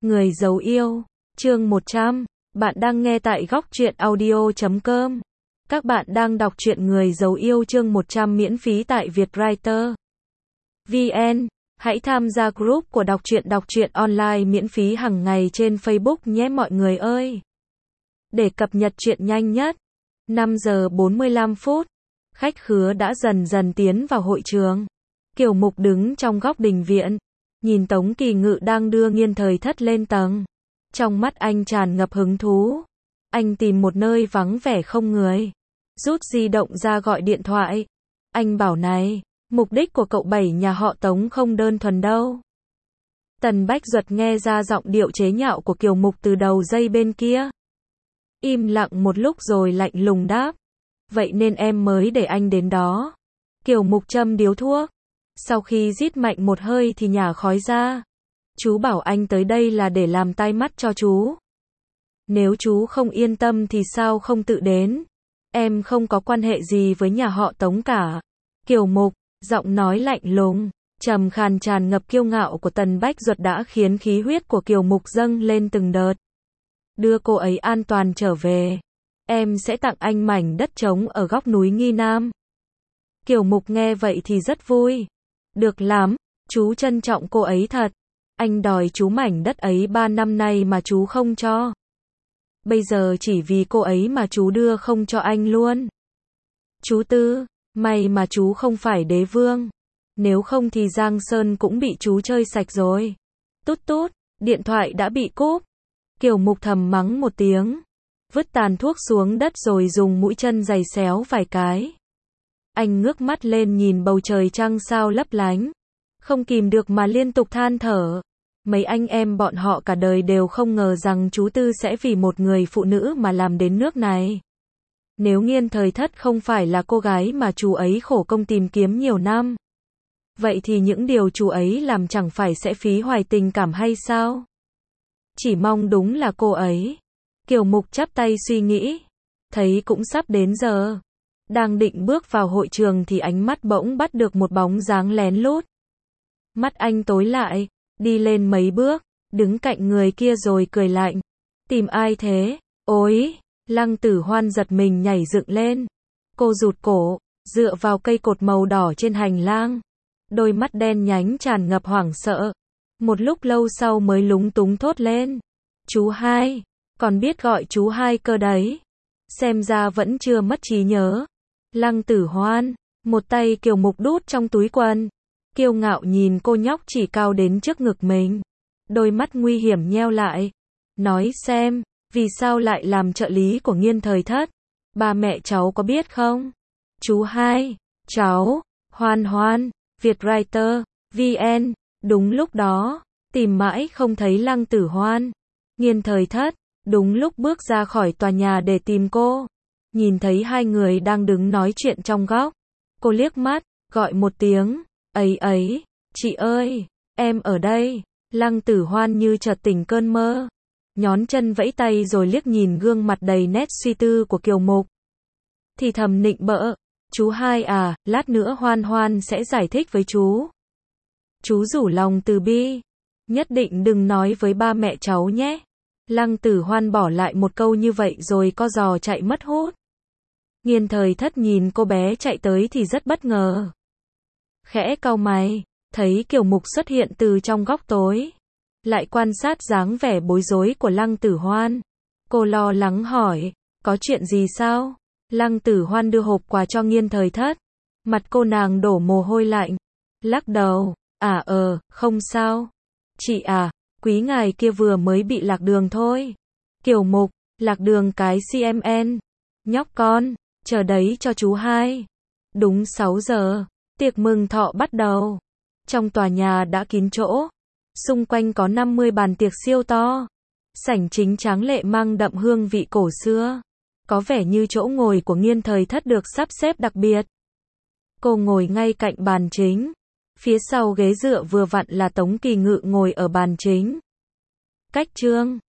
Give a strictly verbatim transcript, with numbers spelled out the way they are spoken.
Người giấu yêu, chương một trăm. Bạn đang nghe tại góc truyện audio chấm com. Các bạn đang đọc truyện Người giấu yêu chương một trăm miễn phí tại Vietwriter vê en. Hãy tham gia group của đọc truyện đọc truyện online miễn phí hàng ngày trên Facebook nhé mọi người ơi. Để cập nhật truyện nhanh nhất. năm giờ bốn mươi lăm phút. Khách khứa đã dần dần tiến vào hội trường. Kiều Mục đứng trong góc đình viện, nhìn Tống Kỳ Ngự đang đưa Nghiên Thời Thất lên tầng. Trong mắt anh tràn ngập hứng thú. Anh tìm một nơi vắng vẻ không người, rút di động ra gọi điện thoại. Anh bảo này, mục đích của cậu Bảy nhà họ Tống không đơn thuần đâu. Tần Bách Duật nghe ra giọng điệu chế nhạo của Kiều Mục từ đầu dây bên kia. Im lặng một lúc rồi lạnh lùng đáp. Vậy nên em mới để anh đến đó. Kiều Mục châm điếu thuốc. Sau khi rít mạnh một hơi thì nhả khói ra. Chú bảo anh tới đây là để làm tai mắt cho chú. Nếu chú không yên tâm thì sao không tự đến. Em không có quan hệ gì với nhà họ Tống cả. Kiều Mục, giọng nói lạnh lùng, trầm khàn tràn ngập kiêu ngạo của Tần Bách Duật đã khiến khí huyết của Kiều Mục dâng lên từng đợt. Đưa cô ấy an toàn trở về. Em sẽ tặng anh mảnh đất trống ở góc núi Nghi Nam. Kiều Mục nghe vậy thì rất vui. Được lắm, chú trân trọng cô ấy thật. Anh đòi chú mảnh đất ấy ba năm nay mà chú không cho. Bây giờ chỉ vì cô ấy mà chú đưa không cho anh luôn. Chú Tư, may mà chú không phải đế vương. Nếu không thì Giang Sơn cũng bị chú chơi sạch rồi. Tút tút, điện thoại đã bị cúp. Kiều Mục thầm mắng một tiếng. Vứt tàn thuốc xuống đất rồi dùng mũi chân giày xéo vài cái. Anh ngước mắt lên nhìn bầu trời trăng sao lấp lánh. Không kìm được mà liên tục than thở. Mấy anh em bọn họ cả đời đều không ngờ rằng chú Tư sẽ vì một người phụ nữ mà làm đến nước này. Nếu Nghiên Thời Thất không phải là cô gái mà chú ấy khổ công tìm kiếm nhiều năm, vậy thì những điều chú ấy làm chẳng phải sẽ phí hoài tình cảm hay sao? Chỉ mong đúng là cô ấy. Kiều Mục chắp tay suy nghĩ. Thấy cũng sắp đến giờ. Đang định bước vào hội trường thì ánh mắt bỗng bắt được một bóng dáng lén lút. Mắt anh tối lại, đi lên mấy bước, đứng cạnh người kia rồi cười lạnh. Tìm ai thế? Ôi! Lăng Tử Hoan giật mình nhảy dựng lên. Cô rụt cổ, dựa vào cây cột màu đỏ trên hành lang. Đôi mắt đen nhánh tràn ngập hoảng sợ. Một lúc lâu sau mới lúng túng thốt lên. Chú hai, còn biết gọi chú hai cơ đấy. Xem ra vẫn chưa mất trí nhớ. Lăng Tử Hoan, một tay Kiều Mục đút trong túi quần. Kiêu ngạo nhìn cô nhóc chỉ cao đến trước ngực mình. Đôi mắt nguy hiểm nheo lại. Nói xem, vì sao lại làm trợ lý của Nghiên Thời Thất? Ba mẹ cháu có biết không? Chú hai, cháu, Hoan Hoan, Vietwriter vê en. Đúng lúc đó, tìm mãi không thấy Lăng Tử Hoan. Nghiên Thời Thất, đúng lúc bước ra khỏi tòa nhà để tìm cô. Nhìn thấy hai người đang đứng nói chuyện trong góc. Cô liếc mắt, gọi một tiếng. Ấy ấy, chị ơi, em ở đây. Lăng Tử Hoan như chợt tỉnh cơn mơ. Nhón chân vẫy tay rồi liếc nhìn gương mặt đầy nét suy tư của Kiều Mục. Thì thầm nịnh bợ. Chú hai à, lát nữa Hoan Hoan sẽ giải thích với chú. Chú rủ lòng từ bi. Nhất định đừng nói với ba mẹ cháu nhé. Lăng Tử Hoan bỏ lại một câu như vậy rồi co giò chạy mất hút. Nghiên Thời Thất nhìn cô bé chạy tới thì rất bất ngờ. Khẽ cau mày, thấy Kiều Mục xuất hiện từ trong góc tối. Lại quan sát dáng vẻ bối rối của Lăng Tử Hoan. Cô lo lắng hỏi, có chuyện gì sao? Lăng Tử Hoan đưa hộp quà cho Nghiên Thời Thất. Mặt cô nàng đổ mồ hôi lạnh. Lắc đầu, à ờ, không sao. Chị à, quý ngài kia vừa mới bị lạc đường thôi. Kiều Mục, lạc đường cái xê em en. Nhóc con, chờ đấy cho chú hai. Đúng sáu giờ, tiệc mừng thọ bắt đầu. Trong tòa nhà đã kín chỗ. Xung quanh có năm mươi bàn tiệc siêu to. Sảnh chính tráng lệ mang đậm hương vị cổ xưa. Có vẻ như chỗ ngồi của Nghiên Thời Thất được sắp xếp đặc biệt. Cô ngồi ngay cạnh bàn chính. Phía sau ghế dựa vừa vặn là Tống Kỳ Ngự ngồi ở bàn chính. Cách Trương,